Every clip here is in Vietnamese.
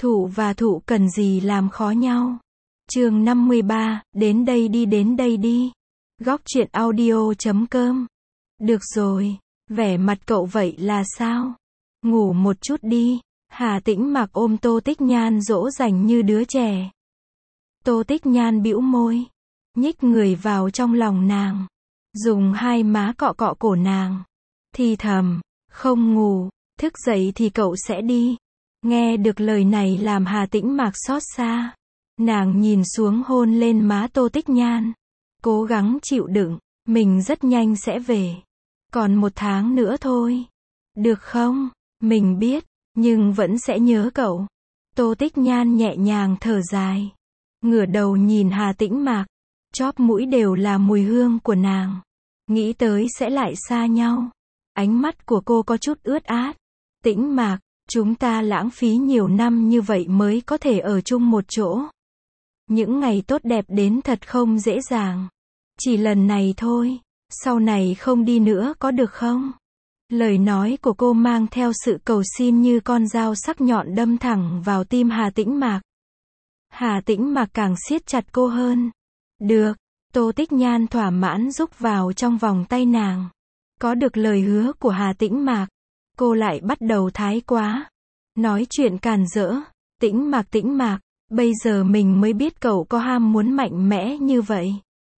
Thụ và thụ cần gì làm khó nhau. Chương 53, đến đây đi. Góc truyện audio.com. Được rồi, vẻ mặt cậu vậy là sao? Ngủ một chút đi. Hà Tĩnh Mặc ôm Tô Tích Nhan dỗ dành như đứa trẻ. Tô Tích Nhan bĩu môi, nhích người vào trong lòng nàng, dùng hai má cọ cọ cổ nàng, thì thầm, không ngủ, thức dậy thì cậu sẽ đi. Nghe được lời này làm Hà Tĩnh Mặc xót xa. Nàng nhìn xuống hôn lên má Tô Tích Nhan. Cố gắng chịu đựng, mình rất nhanh sẽ về. Còn 1 tháng nữa thôi. Được không? Mình biết, nhưng vẫn sẽ nhớ cậu. Tô Tích Nhan nhẹ nhàng thở dài. Ngửa đầu nhìn Hà Tĩnh Mặc. Chóp mũi đều là mùi hương của nàng. Nghĩ tới sẽ lại xa nhau. Ánh mắt của cô có chút ướt át. Tĩnh Mặc, chúng ta lãng phí nhiều năm như vậy mới có thể ở chung một chỗ. Những ngày tốt đẹp đến thật không dễ dàng. Chỉ lần này thôi, sau này không đi nữa có được không? Lời nói của cô mang theo sự cầu xin như con dao sắc nhọn đâm thẳng vào tim Hà Tĩnh Mặc. Hà Tĩnh Mặc càng siết chặt cô hơn. Được, Tô Tích Nhan thỏa mãn rúc vào trong vòng tay nàng. Có được lời hứa của Hà Tĩnh Mặc, cô lại bắt đầu thái quá. Nói chuyện càn rỡ. Tĩnh Mặc, bây giờ mình mới biết cậu có ham muốn mạnh mẽ như vậy.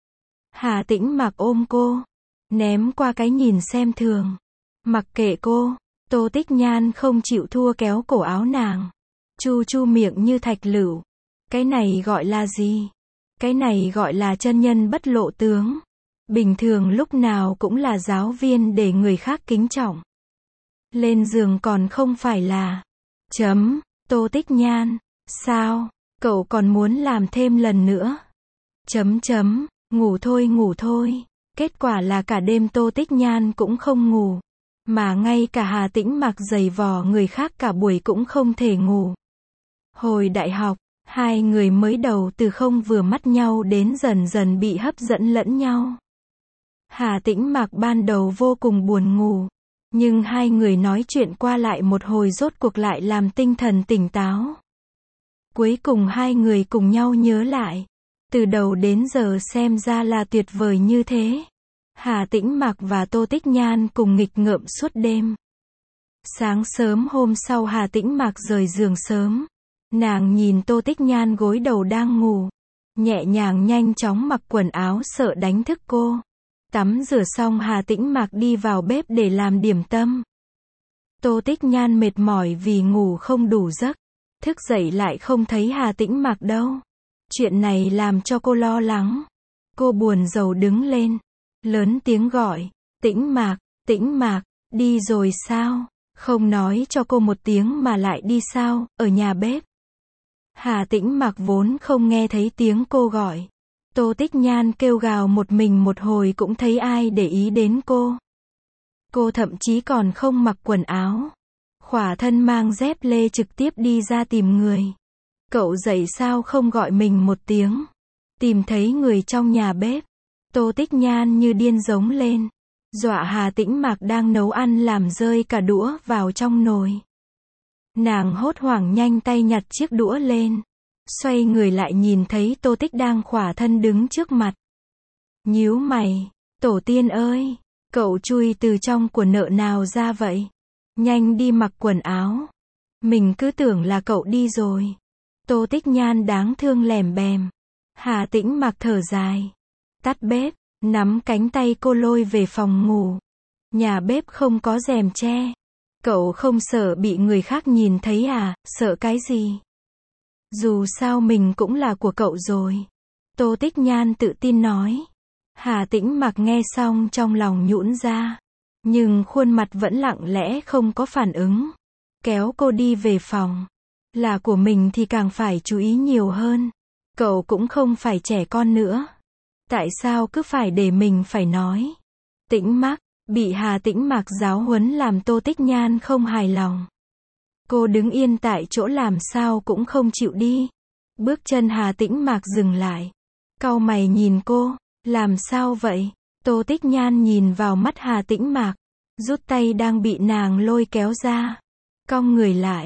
Hà Tĩnh Mặc ôm cô, ném qua cái nhìn xem thường. Mặc kệ cô, Tô Tích Nhan không chịu thua kéo cổ áo nàng. Chu chu miệng như thạch lựu. Cái này gọi là gì? Cái này gọi là chân nhân bất lộ tướng. Bình thường lúc nào cũng là giáo viên để người khác kính trọng. Lên giường còn không phải là. Tô Tích Nhan, sao? Cậu còn muốn làm thêm lần nữa? Ngủ thôi. Kết quả là cả đêm Tô Tích Nhan cũng không ngủ. Mà ngay cả Hà Tĩnh Mặc giày vò người khác cả buổi cũng không thể ngủ. Hồi đại học, hai người mới đầu từ không vừa mắt nhau đến dần dần bị hấp dẫn lẫn nhau. Hà Tĩnh Mặc ban đầu vô cùng buồn ngủ. Nhưng hai người nói chuyện qua lại một hồi rốt cuộc lại làm tinh thần tỉnh táo. Cuối cùng hai người cùng nhau nhớ lại. Từ đầu đến giờ xem ra là tuyệt vời như thế. Hà Tĩnh Mặc và Tô Tích Nhan cùng nghịch ngợm suốt đêm. Sáng sớm hôm sau Hà Tĩnh Mặc rời giường sớm. Nàng nhìn Tô Tích Nhan gối đầu đang ngủ. Nhẹ nhàng nhanh chóng mặc quần áo sợ đánh thức cô. Tắm rửa xong Hà Tĩnh Mặc đi vào bếp để làm điểm tâm. Tô Tích Nhan mệt mỏi vì ngủ không đủ giấc. Thức dậy lại không thấy Hà Tĩnh Mặc đâu. Chuyện này làm cho cô lo lắng. Cô buồn rầu đứng lên. Lớn tiếng gọi. Tĩnh Mặc, đi rồi sao? Không nói cho cô một tiếng mà lại đi sao, ở nhà bếp. Hà Tĩnh Mặc vốn không nghe thấy tiếng cô gọi. Tô Tích Nhan kêu gào một mình một hồi cũng thấy ai để ý đến cô. Cô thậm chí còn không mặc quần áo. Khỏa thân mang dép lê trực tiếp đi ra tìm người. Cậu dậy sao không gọi mình một tiếng? Tìm thấy người trong nhà bếp. Tô Tích Nhan như điên giống lên. Dọa Hà Tĩnh Mặc đang nấu ăn làm rơi cả đũa vào trong nồi. Nàng hốt hoảng nhanh tay nhặt chiếc đũa lên. Xoay người lại nhìn thấy Tô Tích đang khỏa thân đứng trước mặt. Nhíu mày. Tổ tiên ơi! Cậu chui từ trong của nợ nào ra vậy? Nhanh đi mặc quần áo. Mình cứ tưởng là cậu đi rồi. Tô Tích Nhan đáng thương lèm bèm. Hà Tĩnh Mặc thở dài. Tắt bếp, nắm cánh tay cô lôi về phòng ngủ. Nhà bếp không có rèm che. Cậu không sợ bị người khác nhìn thấy à? Sợ cái gì? Dù sao mình cũng là của cậu rồi. Tô Tích Nhan tự tin nói. Hà Tĩnh Mặc nghe xong trong lòng nhũn ra. Nhưng khuôn mặt vẫn lặng lẽ không có phản ứng. Kéo cô đi về phòng. Là của mình thì càng phải chú ý nhiều hơn. Cậu cũng không phải trẻ con nữa. Tại sao cứ phải để mình phải nói? Tĩnh Mặc, bị Hà Tĩnh Mặc giáo huấn làm Tô Tích Nhan không hài lòng. Cô đứng yên tại chỗ làm sao cũng không chịu đi. Bước chân Hà Tĩnh Mặc dừng lại. Cau mày nhìn cô, làm sao vậy? Tô Tích Nhan nhìn vào mắt Hà Tĩnh Mặc, rút tay đang bị nàng lôi kéo ra. Cong người lại,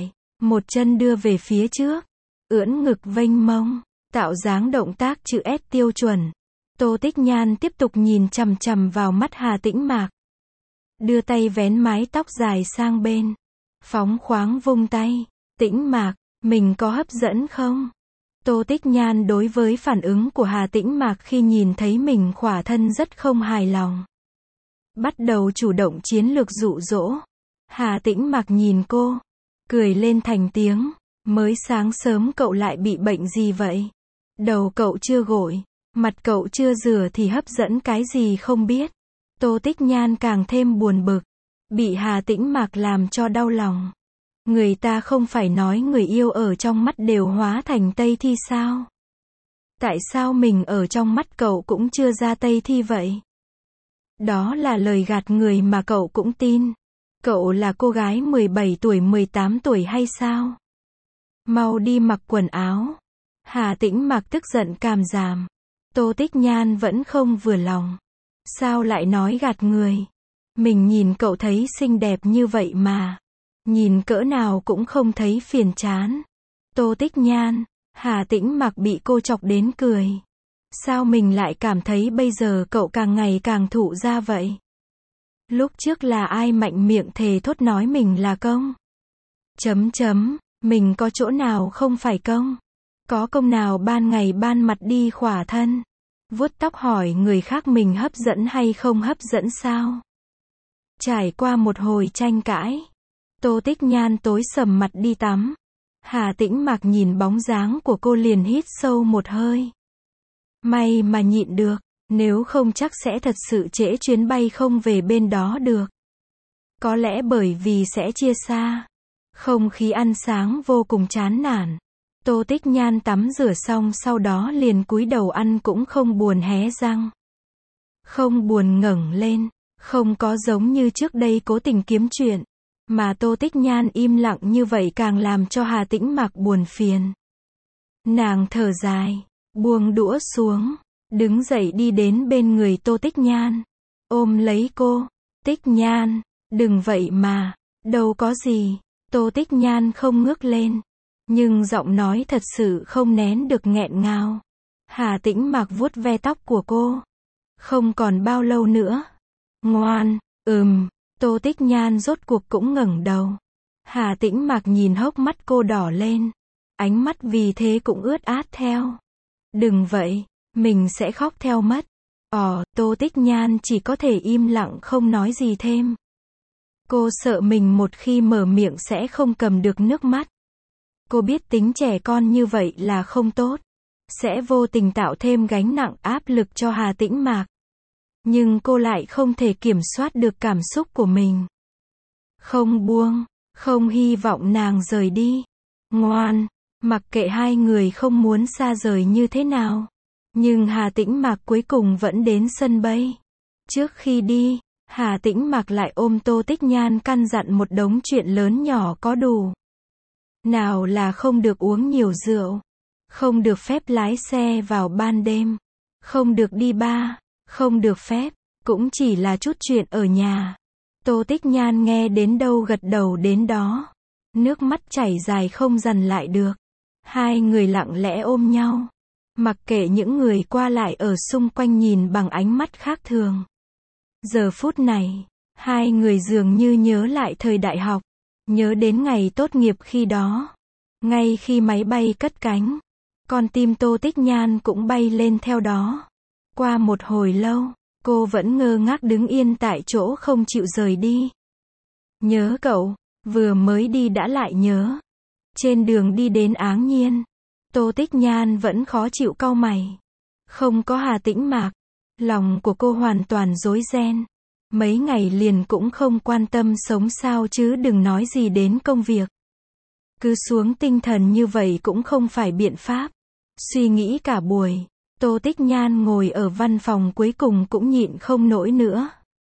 Một chân đưa về phía trước, ưỡn ngực vênh mông, tạo dáng động tác chữ S tiêu chuẩn. Tô Tích Nhan tiếp tục nhìn chằm chằm vào mắt Hà Tĩnh Mạc. Đưa tay vén mái tóc dài sang bên. Phóng khoáng vung tay. Tĩnh Mạc, mình có hấp dẫn không? Tô Tích Nhan đối với phản ứng của Hà Tĩnh Mạc khi nhìn thấy mình khỏa thân rất không hài lòng. Bắt đầu chủ động chiến lược dụ dỗ. Hà Tĩnh Mạc nhìn cô, cười lên thành tiếng. Mới sáng sớm cậu lại bị bệnh gì vậy? Đầu cậu chưa gội, mặt cậu chưa rửa thì hấp dẫn cái gì không biết. Tô Tích Nhan càng thêm buồn bực. Bị Hà Tĩnh Mạc làm cho đau lòng. Người ta không phải nói người yêu ở trong mắt đều hóa thành Tây Thi sao? Tại sao mình ở trong mắt cậu cũng chưa ra Tây Thi vậy? Đó là lời gạt người mà cậu cũng tin. Cậu là cô gái 17 tuổi 18 tuổi hay sao? Mau đi mặc quần áo. Hà Tĩnh Mạc tức giận càm ràm. Tô Tích Nhan vẫn không vừa lòng. Sao lại nói gạt người? Mình nhìn cậu thấy xinh đẹp như vậy mà. Nhìn cỡ nào cũng không thấy phiền chán. Tô Tích Nhan, Hà Tĩnh Mạc bị cô chọc đến cười. Sao mình lại cảm thấy bây giờ cậu càng ngày càng thụ ra vậy? Lúc trước là ai mạnh miệng thề thốt nói mình là công? Mình có chỗ nào không phải công? Có công nào ban ngày ban mặt đi khỏa thân? Vuốt tóc hỏi người khác mình hấp dẫn hay không hấp dẫn sao? Trải qua một hồi tranh cãi, Tô Tích Nhan tối sầm mặt đi tắm. Hà Tĩnh Mạc nhìn bóng dáng của cô liền hít sâu một hơi. May mà nhịn được, nếu không chắc sẽ thật sự trễ chuyến bay không về bên đó được. Có lẽ bởi vì sẽ chia xa. Không khí ăn sáng vô cùng chán nản. Tô Tích Nhan tắm rửa xong sau đó liền cúi đầu ăn cũng không buồn hé răng. Không buồn ngẩng lên, không có giống như trước đây cố tình kiếm chuyện. Mà Tô Tích Nhan im lặng như vậy càng làm cho Hà Tĩnh Mạc buồn phiền. Nàng thở dài, buông đũa xuống, đứng dậy đi đến bên người Tô Tích Nhan. Ôm lấy cô, Tích Nhan, đừng vậy mà, đâu có gì. Tô Tích Nhan không ngước lên. Nhưng giọng nói thật sự không nén được nghẹn ngào. Hà Tĩnh Mạc vuốt ve tóc của cô. Không còn bao lâu nữa. Ngoan, Tô Tích Nhan rốt cuộc cũng ngẩng đầu. Hà Tĩnh Mạc nhìn hốc mắt cô đỏ lên. Ánh mắt vì thế cũng ướt át theo. Đừng vậy, mình sẽ khóc theo mất. Tô Tích Nhan chỉ có thể im lặng không nói gì thêm. Cô sợ mình một khi mở miệng sẽ không cầm được nước mắt. Cô biết tính trẻ con như vậy là không tốt. Sẽ vô tình tạo thêm gánh nặng áp lực cho Hà Tĩnh Mạc. Nhưng cô lại không thể kiểm soát được cảm xúc của mình. Không buông, không hy vọng nàng rời đi. Ngoan, mặc kệ hai người không muốn xa rời như thế nào. Nhưng Hà Tĩnh Mạc cuối cùng vẫn đến sân bay. Trước khi đi, Hà Tĩnh Mạc lại ôm Tô Tích Nhan căn dặn một đống chuyện lớn nhỏ có đủ. Nào là không được uống nhiều rượu, không được phép lái xe vào ban đêm, không được đi bar, không được phép, cũng chỉ là chút chuyện ở nhà. Tô Tích Nhan nghe đến đâu gật đầu đến đó. Nước mắt chảy dài không dằn lại được. Hai người lặng lẽ ôm nhau. Mặc kệ những người qua lại ở xung quanh nhìn bằng ánh mắt khác thường. Giờ phút này, hai người dường như nhớ lại thời đại học. Nhớ đến ngày tốt nghiệp khi đó. Ngay khi máy bay cất cánh, con tim Tô Tích Nhan cũng bay lên theo đó. Qua một hồi lâu, cô vẫn ngơ ngác đứng yên tại chỗ không chịu rời đi. Nhớ cậu, vừa mới đi đã lại nhớ. Trên đường đi đến Áng Nhiên, Tô Tích Nhan vẫn khó chịu cau mày. Không có Hà Tĩnh Mạc, lòng của cô hoàn toàn rối ren. Mấy ngày liền cũng không quan tâm sống sao chứ đừng nói gì đến công việc. Cứ xuống tinh thần như vậy cũng không phải biện pháp. Suy nghĩ cả buổi, Tô Tích Nhan ngồi ở văn phòng cuối cùng cũng nhịn không nổi nữa.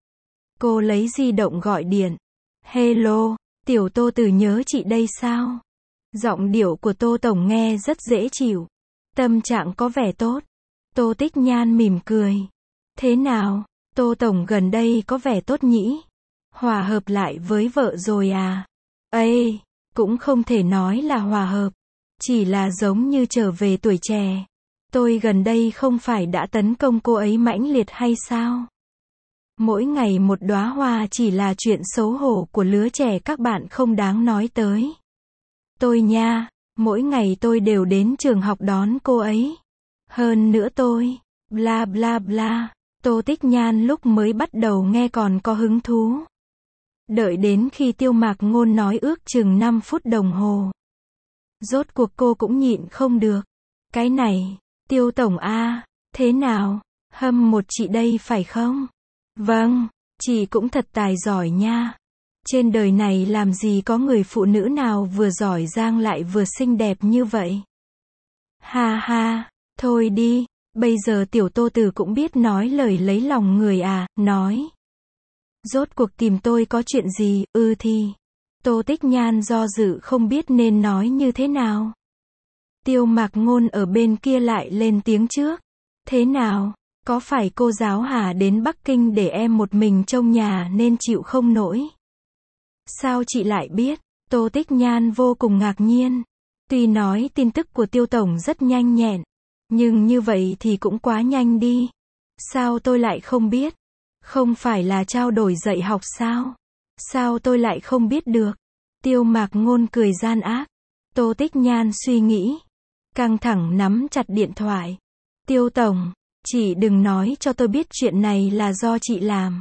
Cô lấy di động gọi điện. Hello, tiểu Tô Tử nhớ chị đây sao? Giọng điệu của Tô Tổng nghe rất dễ chịu. Tâm trạng có vẻ tốt. Tô Tích Nhan mỉm cười. Thế nào, Tô Tổng gần đây có vẻ tốt nhỉ? Hòa hợp lại với vợ rồi à? Ê, cũng không thể nói là hòa hợp. Chỉ là giống như trở về tuổi trẻ. Tôi gần đây không phải đã tấn công cô ấy mãnh liệt hay sao? Mỗi ngày một đóa hoa chỉ là chuyện xấu hổ của lứa trẻ các bạn không đáng nói tới. Tôi nha, mỗi ngày tôi đều đến trường học đón cô ấy. Hơn nữa tôi, bla bla bla. Tô Tích Nhan lúc mới bắt đầu nghe còn có hứng thú. Đợi đến khi Tiêu Mạc Ngôn nói ước chừng 5 phút đồng hồ. Rốt cuộc cô cũng nhịn không được. Cái này, Tiêu Tổng a, thế nào? Hâm một chị đây phải không? Vâng, chị cũng thật tài giỏi nha. Trên đời này làm gì có người phụ nữ nào vừa giỏi giang lại vừa xinh đẹp như vậy. Ha ha, thôi đi, bây giờ tiểu Tô Tử cũng biết nói lời lấy lòng người à, nói. Rốt cuộc tìm tôi có chuyện gì, thì. Tô Tích Nhan do dự không biết nên nói như thế nào. Tiêu Mạc Ngôn ở bên kia lại lên tiếng trước. Thế nào, có phải cô giáo hả đến Bắc Kinh để em một mình trông nhà nên chịu không nổi? Sao chị lại biết? Tô Tích Nhan vô cùng ngạc nhiên. Tuy nói tin tức của Tiêu Tổng rất nhanh nhẹn, nhưng như vậy thì cũng quá nhanh đi. Sao tôi lại không biết? Không phải là trao đổi dạy học sao? Sao tôi lại không biết được? Tiêu Mạc Ngôn cười gian ác. Tô Tích Nhan suy nghĩ. Căng thẳng nắm chặt điện thoại. Tiêu Tổng, chị đừng nói cho tôi biết chuyện này là do chị làm.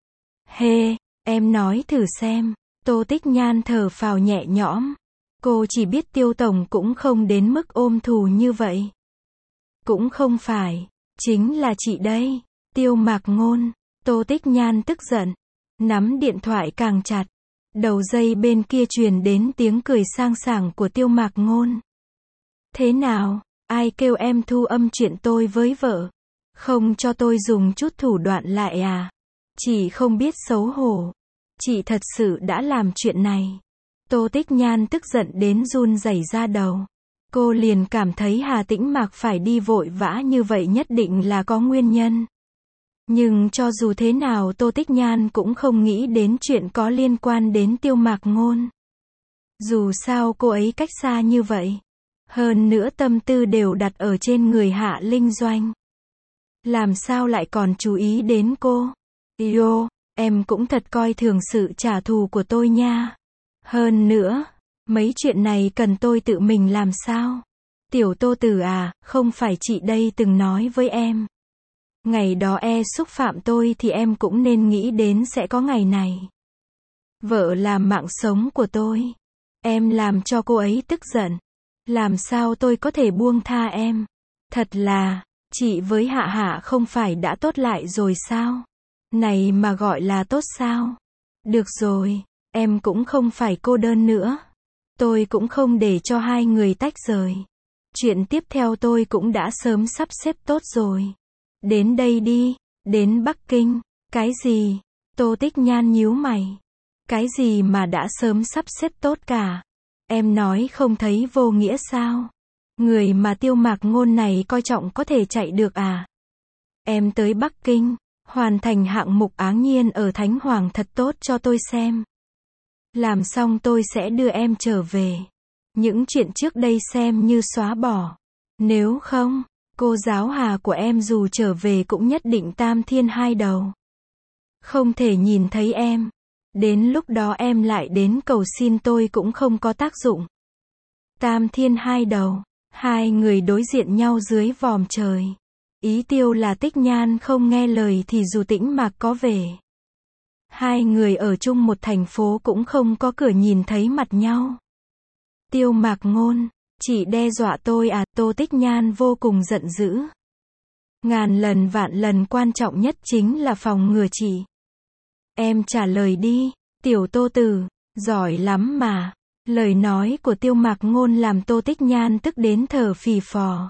Hê, em nói thử xem. Tô Tích Nhan thở phào nhẹ nhõm. Cô chỉ biết Tiêu Tổng cũng không đến mức ôm thù như vậy. Cũng không phải, chính là chị đây. Tiêu Mạc Ngôn. Tô Tích Nhan tức giận, nắm điện thoại càng chặt. Đầu dây bên kia truyền đến tiếng cười sang sảng của Tiêu Mạc Ngôn. Thế nào, ai kêu em thu âm chuyện tôi với vợ? Không cho tôi dùng chút thủ đoạn lại à? Chị không biết xấu hổ. Chị thật sự đã làm chuyện này. Tô Tích Nhan tức giận đến run rẩy da đầu. Cô liền cảm thấy Hà Tĩnh Mạc phải đi vội vã như vậy nhất định là có nguyên nhân. Nhưng cho dù thế nào Tô Tích Nhan cũng không nghĩ đến chuyện có liên quan đến Tiêu Mạc Ngôn. Dù sao cô ấy cách xa như vậy. Hơn nữa tâm tư đều đặt ở trên người Hạ Linh Doanh. Làm sao lại còn chú ý đến cô? Yo, em cũng thật coi thường sự trả thù của tôi nha. Hơn nữa, mấy chuyện này cần tôi tự mình làm sao? Tiểu Tô Tử à, không phải chị đây từng nói với em. Ngày đó xúc phạm tôi thì em cũng nên nghĩ đến sẽ có ngày này. Vợ là mạng sống của tôi. Em làm cho cô ấy tức giận. Làm sao tôi có thể buông tha em? Thật là, chị với Hạ Hạ không phải đã tốt lại rồi sao? Này mà gọi là tốt sao? Được rồi, em cũng không phải cô đơn nữa. Tôi cũng không để cho hai người tách rời. Chuyện tiếp theo tôi cũng đã sớm sắp xếp tốt rồi. Đến đây đi, đến Bắc Kinh. Cái gì? Tô Tích Nhan nhíu mày. Cái gì mà đã sớm sắp xếp tốt cả? Em nói không thấy vô nghĩa sao? Người mà Tiêu Mạc Ngôn này coi trọng có thể chạy được à? Em tới Bắc Kinh, hoàn thành hạng mục áng nhiên ở Thánh Hoàng thật tốt cho tôi xem. Làm xong tôi sẽ đưa em trở về. Những chuyện trước đây xem như xóa bỏ. Nếu không, cô giáo Hà của em dù trở về cũng nhất định tam thiên hai đầu. Không thể nhìn thấy em. Đến lúc đó em lại đến cầu xin tôi cũng không có tác dụng. Tam thiên hai đầu. Hai người đối diện nhau dưới vòm trời. Ý Tiêu là Tích Nhan không nghe lời thì dù Tĩnh Mạc có về. Hai người ở chung một thành phố cũng không có cửa nhìn thấy mặt nhau. Tiêu Mạc Ngôn, chị đe dọa tôi à? Tô Tích Nhan vô cùng giận dữ. Ngàn lần vạn lần quan trọng nhất chính là phòng ngừa chị. Em trả lời đi, tiểu Tô Tử, giỏi lắm mà. Lời nói của Tiêu Mạc Ngôn làm Tô Tích Nhan tức đến thở phì phò.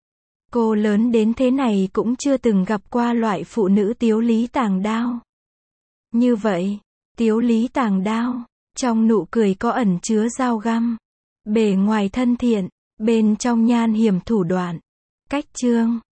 Cô lớn đến thế này cũng chưa từng gặp qua loại phụ nữ tiếu lý tàng đao. Như vậy, tiếu lý tàng đao, trong nụ cười có ẩn chứa dao găm. Bề ngoài thân thiện, bên trong nhan hiểm thủ đoạn. Cách chương